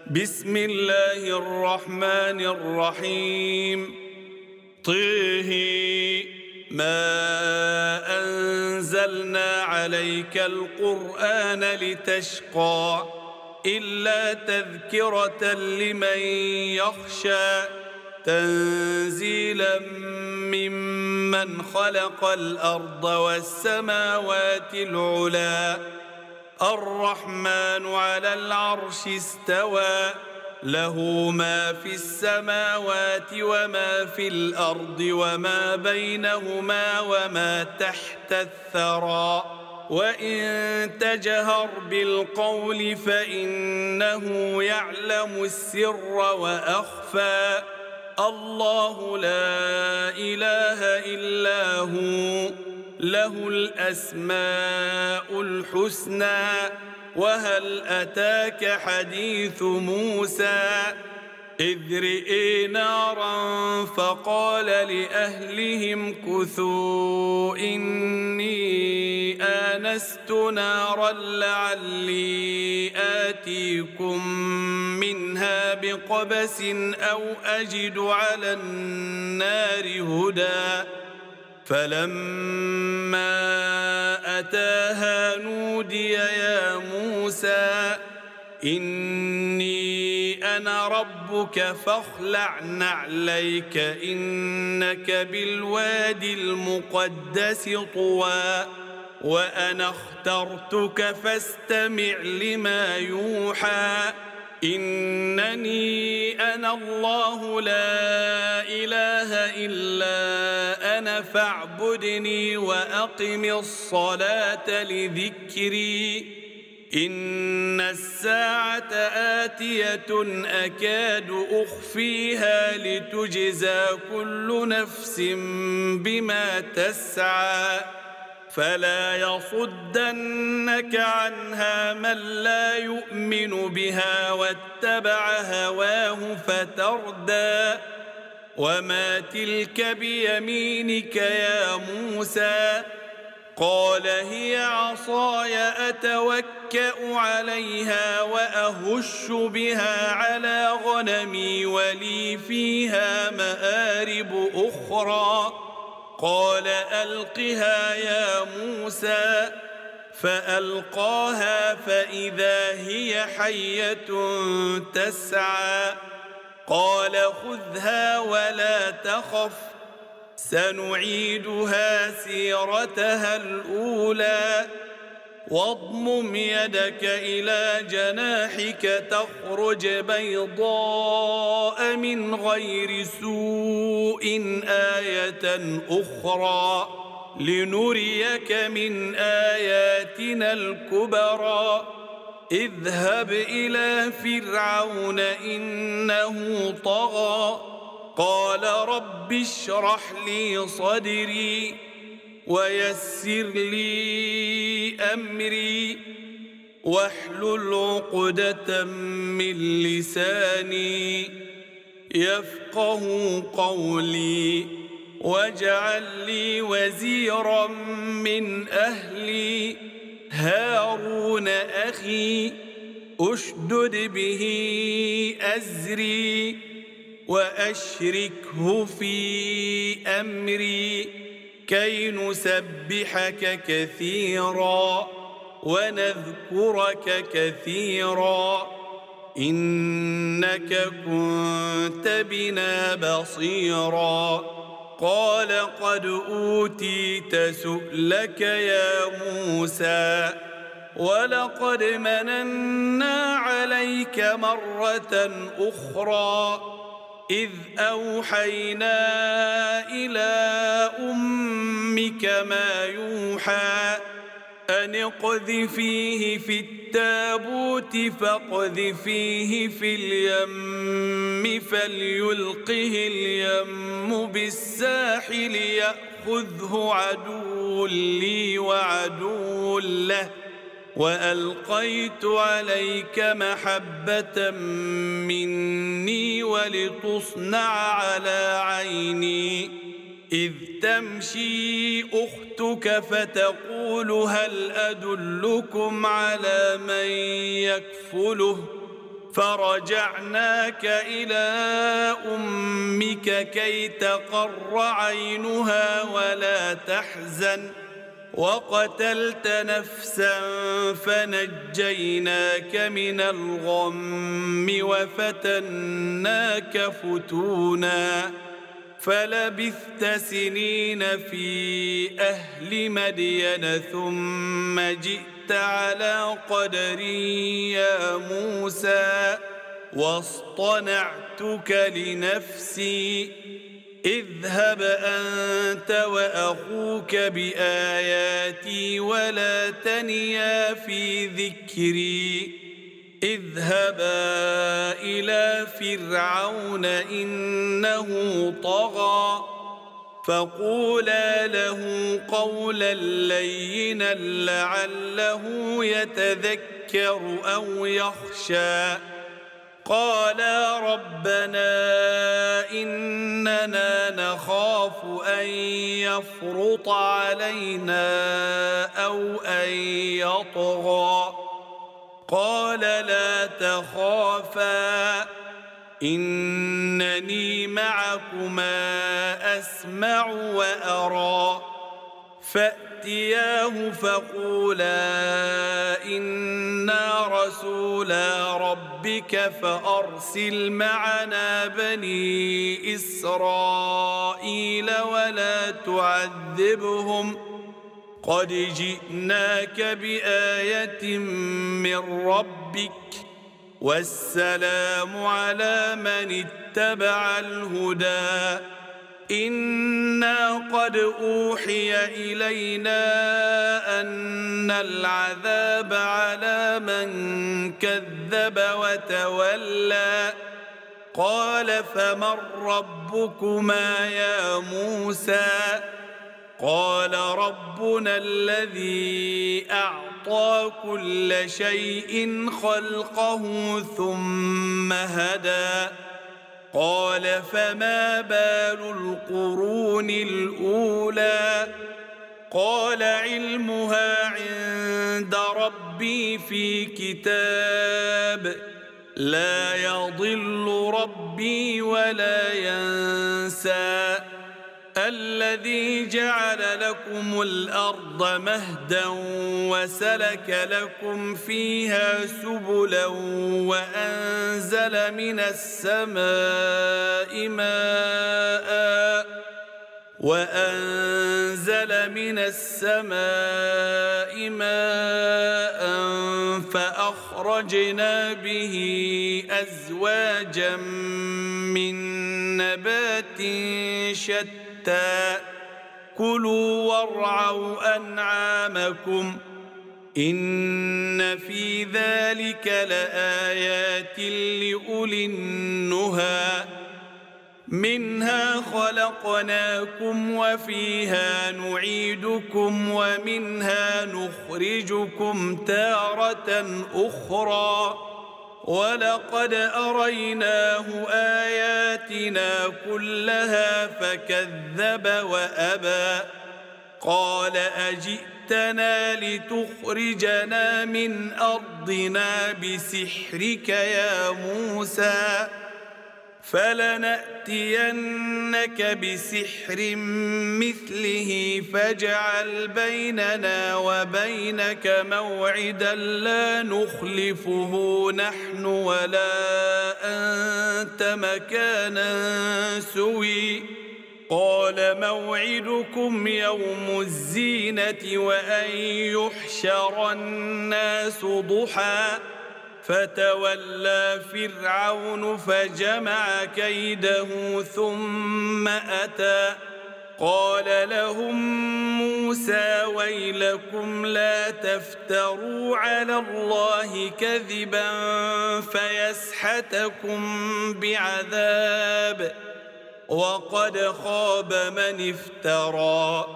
بسم الله الرحمن الرحيم. طه ما أنزلنا عليك القرآن لتشقى إلا تذكرة لمن يخشى تنزيلا ممن خلق الأرض والسماوات العلى الرحمن على العرش استوى له ما في السماوات وما في الأرض وما بينهما وما تحت الثرى وإن تجهر بالقول فإنه يعلم السر وأخفى الله لا إله إلا هو له الأسماء الحسنى وهل أتاك حديث موسى إذ رئي نارا فقال لأهلهم كثوا إني آنست نارا لعلي آتيكم منها بقبس أو أجد على النار هدى فلما أتاها نودي يا موسى إني أنا ربك فاخلع نعليك إنك بالوادي المقدس طوى وأنا اخترتك فاستمع لما يوحى إنني أنا الله لا إله إلا أنا فاعبدني وأقم الصلاة لذكري إن الساعة آتية أكاد أخفيها لتجزى كل نفس بما تسعى فلا يصدنك عنها من لا يؤمن بها واتبع هواه فتردى وما تلك بيمينك يا موسى قال هي عصاي أتوكأ عليها وأهش بها على غنمي ولي فيها مآرب أخرى قال ألقها يا موسى فألقاها فإذا هي حية تسعى قال خذها ولا تخف سنعيدها سيرتها الأولى واضمم يدك إلى جناحك تخرج بيضاء من غير سوء آية أخرى لنريك من آياتنا الكبرى اذهب إلى فرعون إنه طغى قال رب اشرح لي صدري ويسر لي أمري واحلل عقدة من لساني يفقه قولي واجعل لي وزيرا من أهلي هارون أخي أشدد به أزري وأشركه في أمري كي نسبحك كثيرا ونذكرك كثيرا إنك كنت بنا بصيرا قال قد أوتيت سؤلك يا موسى ولقد مننا عليك مرة أخرى إذ أوحينا إلى أمك ما يوحى أن اقذفيه في التابوت فاقذفيه في اليم فليلقه اليم بالساحل يأخذه عدو لي وعدو له وألقيت عليك محبة مني ولتصنع على عيني إذ تمشي أختك فتقول هل أدلكم على من يكفله فرجعناك إلى أمك كي تقر عينها ولا تحزن وقتلت نفسا فنجيناك من الغم وفتناك فتونا فلبثت سنين في أهل مدين ثم جئت على قدري يا موسى واصطنعتك لنفسي اذهب أنت وأخوك بآياتي ولا تنيا في ذكري اذهبا إلى فرعون إنه طغى فقولا له قولا لينا لعله يتذكر أو يخشى قالا ربنا إننا نخاف أن يفرط علينا أو أن يطغى قال لا تخافا إنني معكما أسمع وأرى فأتياه فقولا إنا رسولا ربك فأرسل معنا بني إسرائيل ولا تعذبهم قد جئناك بآية من ربك والسلام على من اتبع الهدى إنا قد أوحي إلينا أن العذاب على من كذب وتولى قال فمن ربكما يا موسى قال ربنا الذي أعطى كل شيء خلقه ثم هدى قال فما بال القرون الأولى قال علمها عند ربي في كتاب لا يضل ربي ولا ينسى الذي جعل لكم الأرض مهدا وسلك لكم فيها سبلا وأنزل من السماء ماء فأخرجنا به أزواجا من نبات شتى كلوا وارعوا أنعامكم إن في ذلك لآيات لأولي النهى منها خلقناكم وفيها نعيدكم ومنها نخرجكم تارة أخرى ولقد أريناه آياتنا كلها فكذب وأبى قال أجئتنا لتخرجنا من أرضنا بسحرك يا موسى فلنأتينك بسحر مثله فاجعل بيننا وبينك موعدا لا نخلفه نحن ولا أنت مكانا سوي قال موعدكم يوم الزينة وأن يحشر الناس ضحى فتولى فرعون فجمع كيده ثم أتى قال لهم موسى ويلكم لا تفتروا على الله كذبا فيسحتكم بعذاب وقد خاب من افترى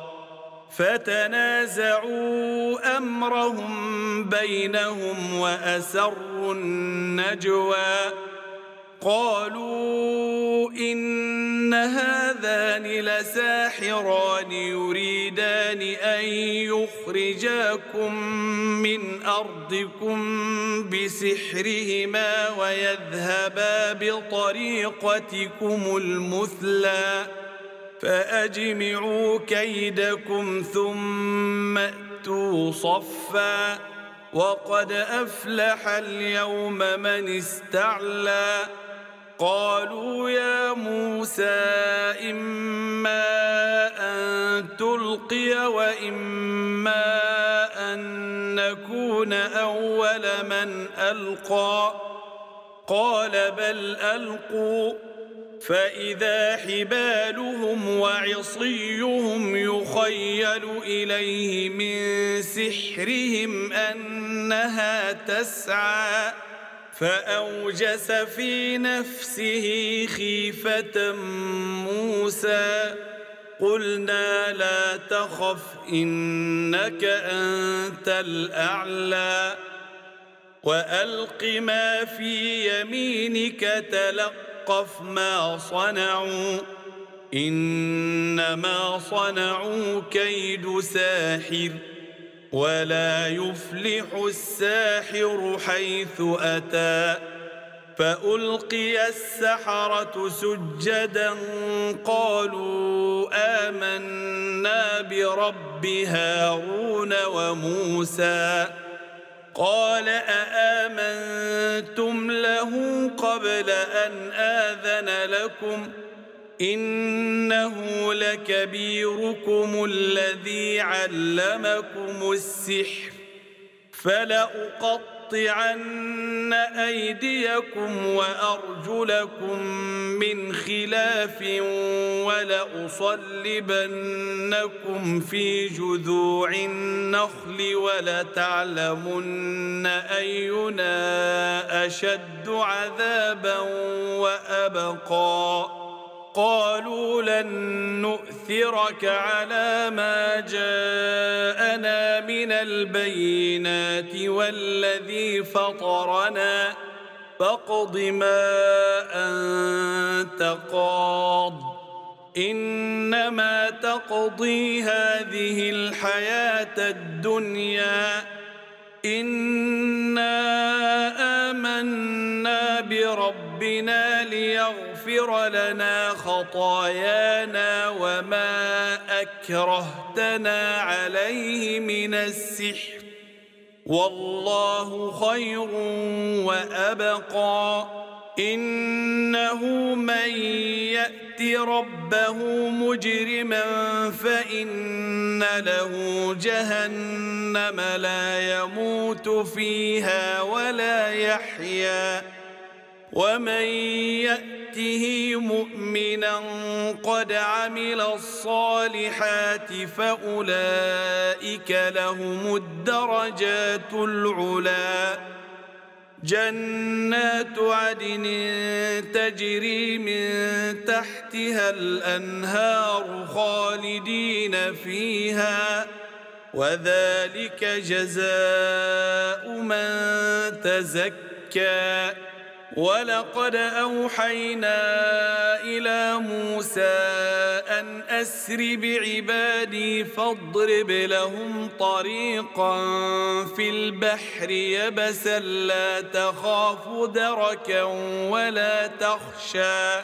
فتنازعوا أمرهم بينهم وأسروا النجوى قالوا إن هذان لساحران يريدان أن يخرجاكم من أرضكم بسحرهما ويذهبا بطريقتكم المثلى فأجمعوا كيدكم ثم أتوا صفا وقد أفلح اليوم من استعلى قالوا يا موسى إما أن تلقي وإما أن نكون أول من ألقى قال بل ألقوا فإذا حبالهم وعصيهم يخيل إليه من سحرهم أنها تسعى فأوجس في نفسه خيفة موسى قلنا لا تخف إنك أنت الأعلى وألق ما في يمينك تلقف ما صنعوا إنما صنعوا كيد ساحر ولا يفلح الساحر حيث أتى فألقي السحرة سجدا قالوا آمنا برب هارون وموسى قال أآمنتم له قبل أن آذن لكم إنه لكبيركم الذي علمكم السحر فلأقطعن أيديكم وأرجلكم من خلاف ولأصلبنكم في جذوع النخل ولتعلمن أينا أشد عذابا وأبقى قالوا لن نؤثرك على ما جاءنا من البينات والذي فطرنا فاقض ما أنت قاض إنما تقضي هذه الحياة الدنيا إنا آمنا بربنا ليغفر لنا خطايانا وما أكرهتنا عليه من السحر والله خير وأبقى إنه من يأت ربه مجرما فإن له جهنم لا يموت فيها ولا يحيا ومن يأته مؤمنا قد عمل الصالحات فأولئك لهم الدرجات العلى جنات عدن تجري من تحتها الأنهار خالدين فيها وذلك جزاء من تزكى ولقد أوحينا إلى موسى أن أسر بعبادي فاضرب لهم طريقا في البحر يبسا لا تخاف دركا ولا تخشى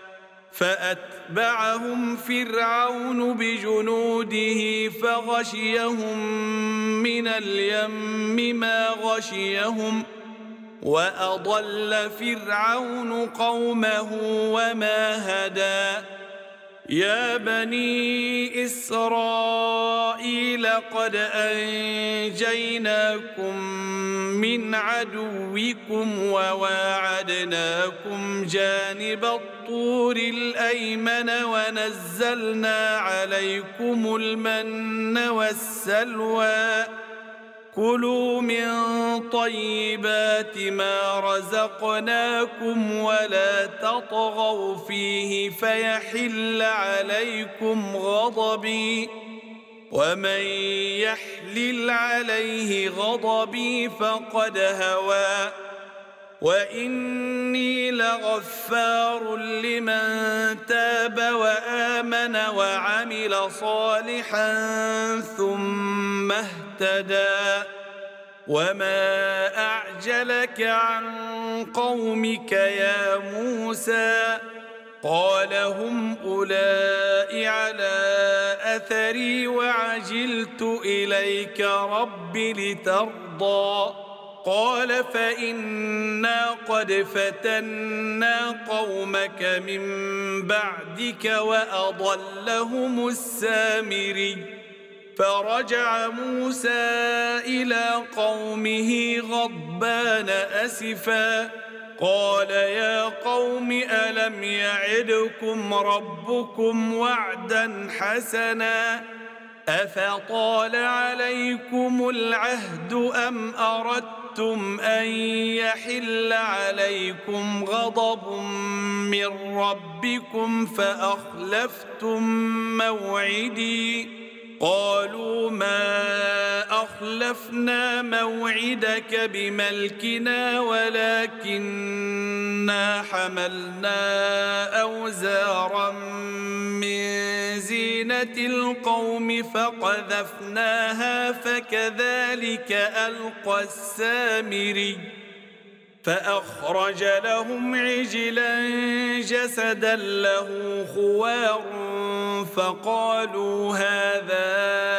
فأتبعهم فرعون بجنوده فغشيهم من اليم ما غشيهم وأضل فرعون قومه وما هدى يا بني إسرائيل قد أنجيناكم من عدوكم وواعدناكم جانب الطور الأيمن ونزلنا عليكم المن والسلوى كلوا من طيبات ما رزقناكم ولا تطغوا فيه فيحل عليكم غضبي ومن يحلل عليه غضبي فقد هوى وإني لغفار لمن تاب وآمن وعمل صالحا ثم اهتدى وما أعجلك عن قومك يا موسى قال هم أولئك على أثري وعجلت إليك رب لترضى قال فإنا قد فتنا قومك من بعدك وأضلهم السامري فرجع موسى إلى قومه غضبان أسفا قال يا قوم ألم يعدكم ربكم وعدا حسنا أفطال عليكم العهد أم أردتم أن يحل عليكم غضب من ربكم فأخلفتم موعدي قالوا ما أخلفنا موعدك بملكنا ولكننا حملنا أوزارا من زينة القوم فقذفناها فكذلك ألقى السامري فأخرج لهم عجلا جسدا له خوار فقالوا هذا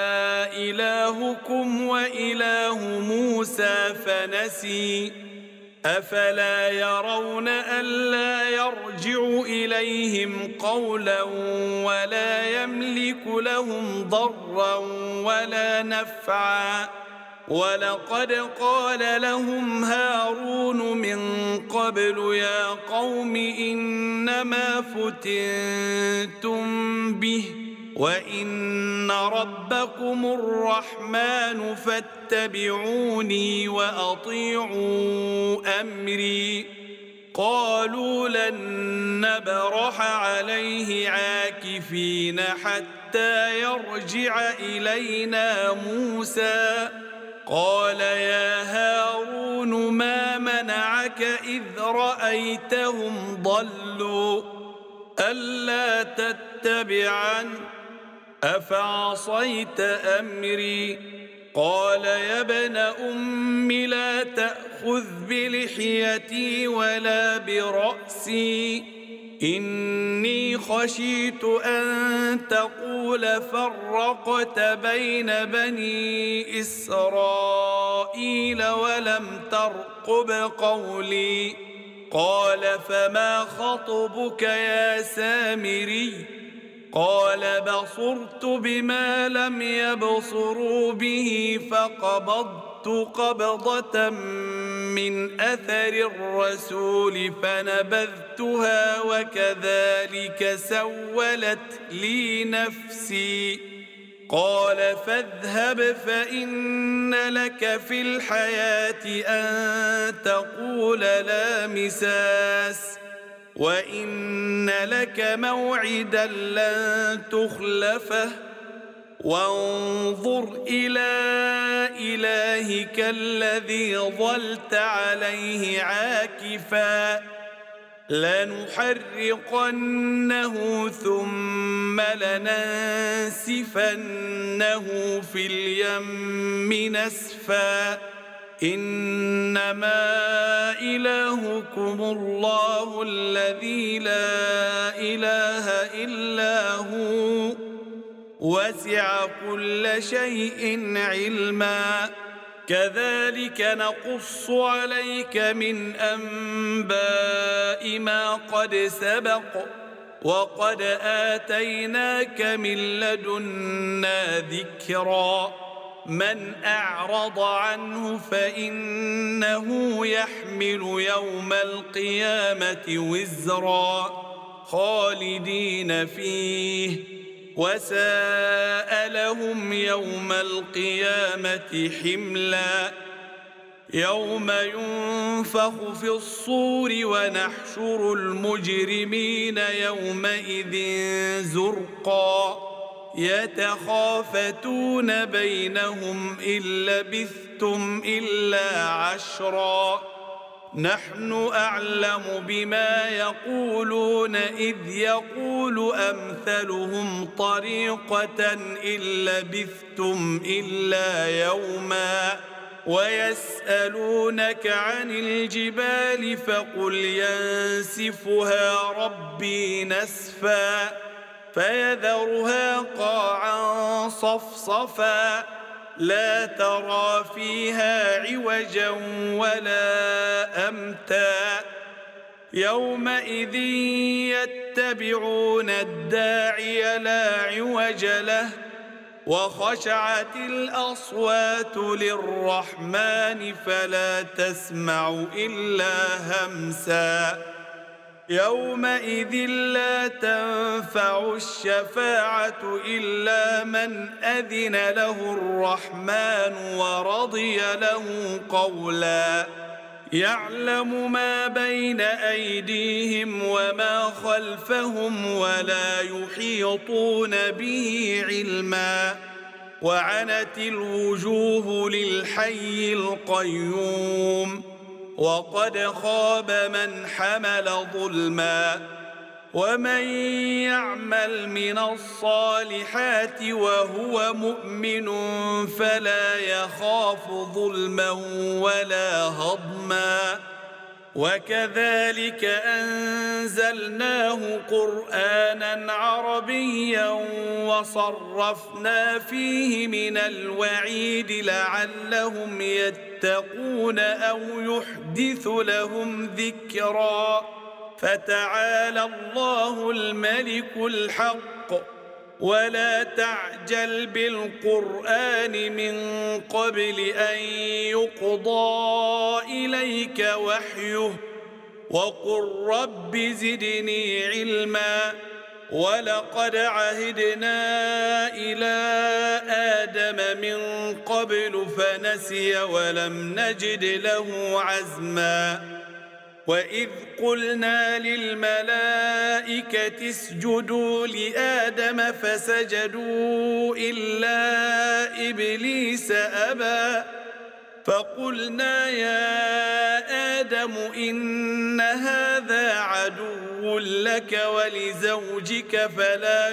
إلهكم وإله موسى فنسي أفلا يرون ألا يرجع إليهم قولا ولا يملك لهم ضرا ولا نفعا ولقد قال لهم هارون من قبل يا قوم إنما فتنتم به وإن ربكم الرحمن فاتبعوني وأطيعوا أمري قالوا لن نبرح عليه عاكفين حتى يرجع إلينا موسى قال يا هارون ما منعك إذ رأيتهم ضلوا ألا تتبعن أفعصيت أمري قال يا ابن أم لا تأخذ بلحيتي ولا برأسي إني خشيت أن تقول فرقت بين بني إسرائيل ولم ترقب قولي قال فما خطبك يا سامري قال بصرت بما لم يبصروا به فقبضت قبضة من أثر الرسول فنبذتها وكذلك سولت لي نفسي قال فاذهب فإن لك في الحياة أن تقول لا مساس وإن لك موعدا لن تخلفه وانظر إلى إلهك الذي ظلت عليه عاكفا لنحرقنه ثم لننسفنه في اليم نسفا إنما إلهكم الله الذي لا إله إلا هو وسع كل شيء علما كذلك نقص عليك من أنباء ما قد سبق وقد آتيناك من لدنا ذكرا من أعرض عنه فإنه يحمل يوم القيامة وزرا خالدين فيه وساء لهم يوم القيامة حملا يوم ينفخ في الصور ونحشر المجرمين يومئذ زرقا يتخافتون بينهم إن لبثتم إلا عشرا نحن أعلم بما يقولون إذ يقول أمثلهم طريقة إن لبثتم إلا يوما ويسألونك عن الجبال فقل ينسفها ربي نسفا فيذرها قاعا صفصفا لا ترى فيها عوجا ولا أمتا يومئذ يتبعون الداعي لا عوج له وخشعت الأصوات للرحمن فلا تسمع إلا همسا يومئذ لا تنفع الشفاعة إلا من أذن له الرحمن ورضي له قولا يعلم ما بين أيديهم وما خلفهم ولا يحيطون به علما وعنت الوجوه للحي القيوم وقد خاب من حمل ظلما ومن يعمل من الصالحات وهو مؤمن فلا يخاف ظلما ولا هضما وكذلك أنزلناه قرآنا عربيا وصرفنا فيه من الوعيد لعلهم يتقون أو يحدث لهم ذكرا فتعالى الله الملك الحق ولا تعجل بالقرآن من قبل أن يقضى إليك وحيه وقل رب زدني علما ولقد عهدنا إلى آدم من قبل فنسي ولم نجد له عزما وإذ قلنا للملائكة اسجدوا لآدم فسجدوا إلا إبليس أبى فقلنا يا آدم إن هذا عدو لك ولزوجك فلا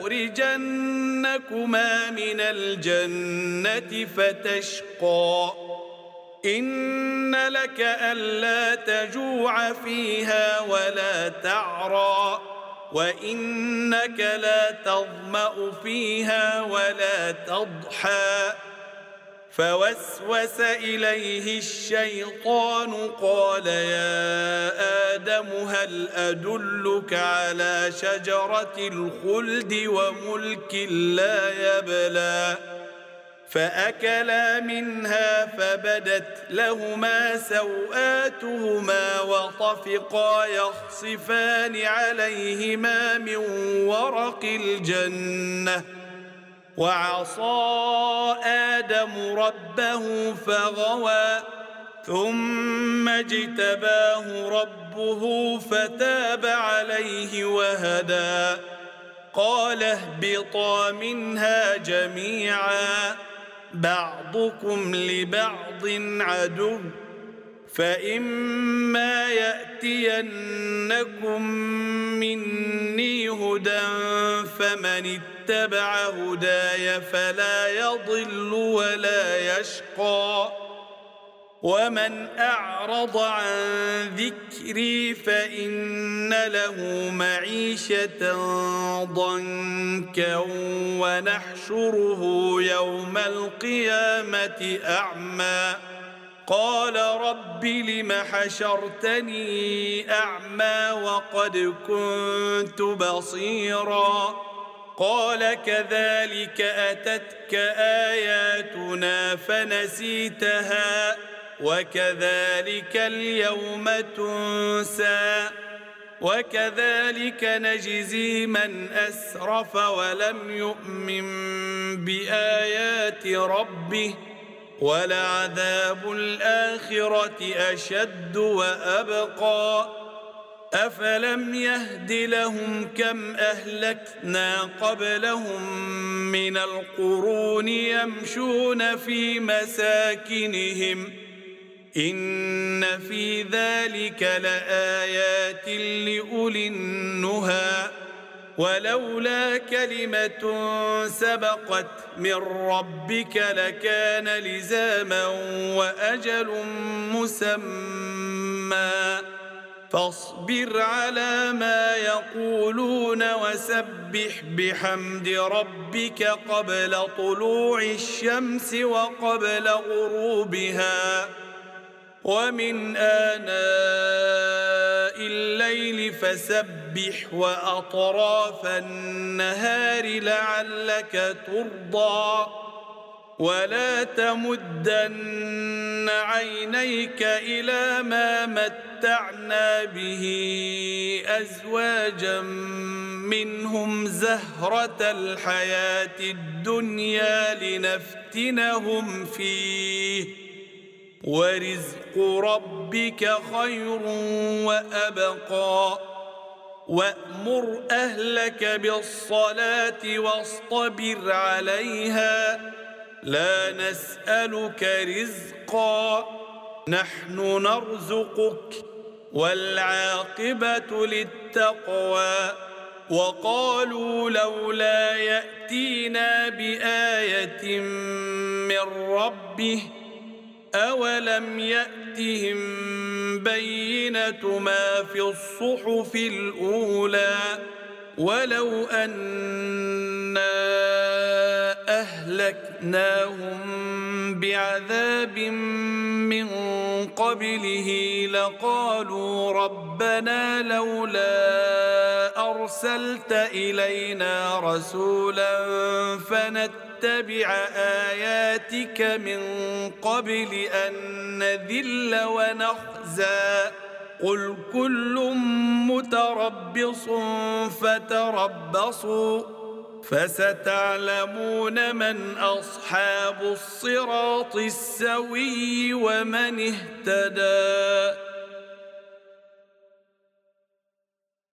يخرجنكما من الجنة فتشقى إن لك ألا تجوع فيها ولا تعرى وإنك لا تظمأ فيها ولا تضحى فوسوس إليه الشيطان قال يا آدم هل أدلك على شجرة الخلد وملك لا يبلى فأكلا منها فبدت لهما سوآتهما وطفقا يخصفان عليهما من ورق الجنة وعصى آدم ربه فغوى ثم اجتباه ربه فتاب عليه وهدى قال اهبطا منها جميعا بعضكم لبعض عدو فإما يأتينكم مني هدى فمن اتبع هداي فلا يضل ولا يشقى ومن أعرض عن ذكري فإن له معيشة ضنكا ونحشره يوم القيامة أعمى قال رب لم حشرتني أعمى وقد كنت بصيرا قال كذلك أتتك آياتنا فنسيتها وكذلك اليوم تنسى وكذلك نجزي من أسرف ولم يؤمن بآيات ربه ولعذاب الآخرة أشد وأبقى أفلم يهد لهم كم أهلكنا قبلهم من القرون يمشون في مساكنهم إن في ذلك لآيات لأولي النهى ولولا كلمة سبقت من ربك لكان لزاما وأجل مسمى فاصبر على ما يقولون وسبح بحمد ربك قبل طلوع الشمس وقبل غروبها ومن آناء الليل فسبح وأطراف النهار لعلك ترضى ولا تمدن عينيك إلى ما متعنا به أزواجا منهم زهرة الحياة الدنيا لنفتنهم فيه ورزق ربك خير وأبقى وأمر أهلك بالصلاة واصطبر عليها لا نسألك رزقا نحن نرزقك والعاقبة للتقوى وقالوا لولا يأتينا بآية من ربه أولم يأتهم بينة ما في الصحف الأولى ولو أنا أهلكناهم بعذاب من قبله لقالوا ربنا لولا أرسلت إلينا رسولا فنتبع آياتك من قبل أن نذل ونخزى قل كل متربص فتربصوا فستعلمون من أصحاب الصراط السوي ومن اهتدى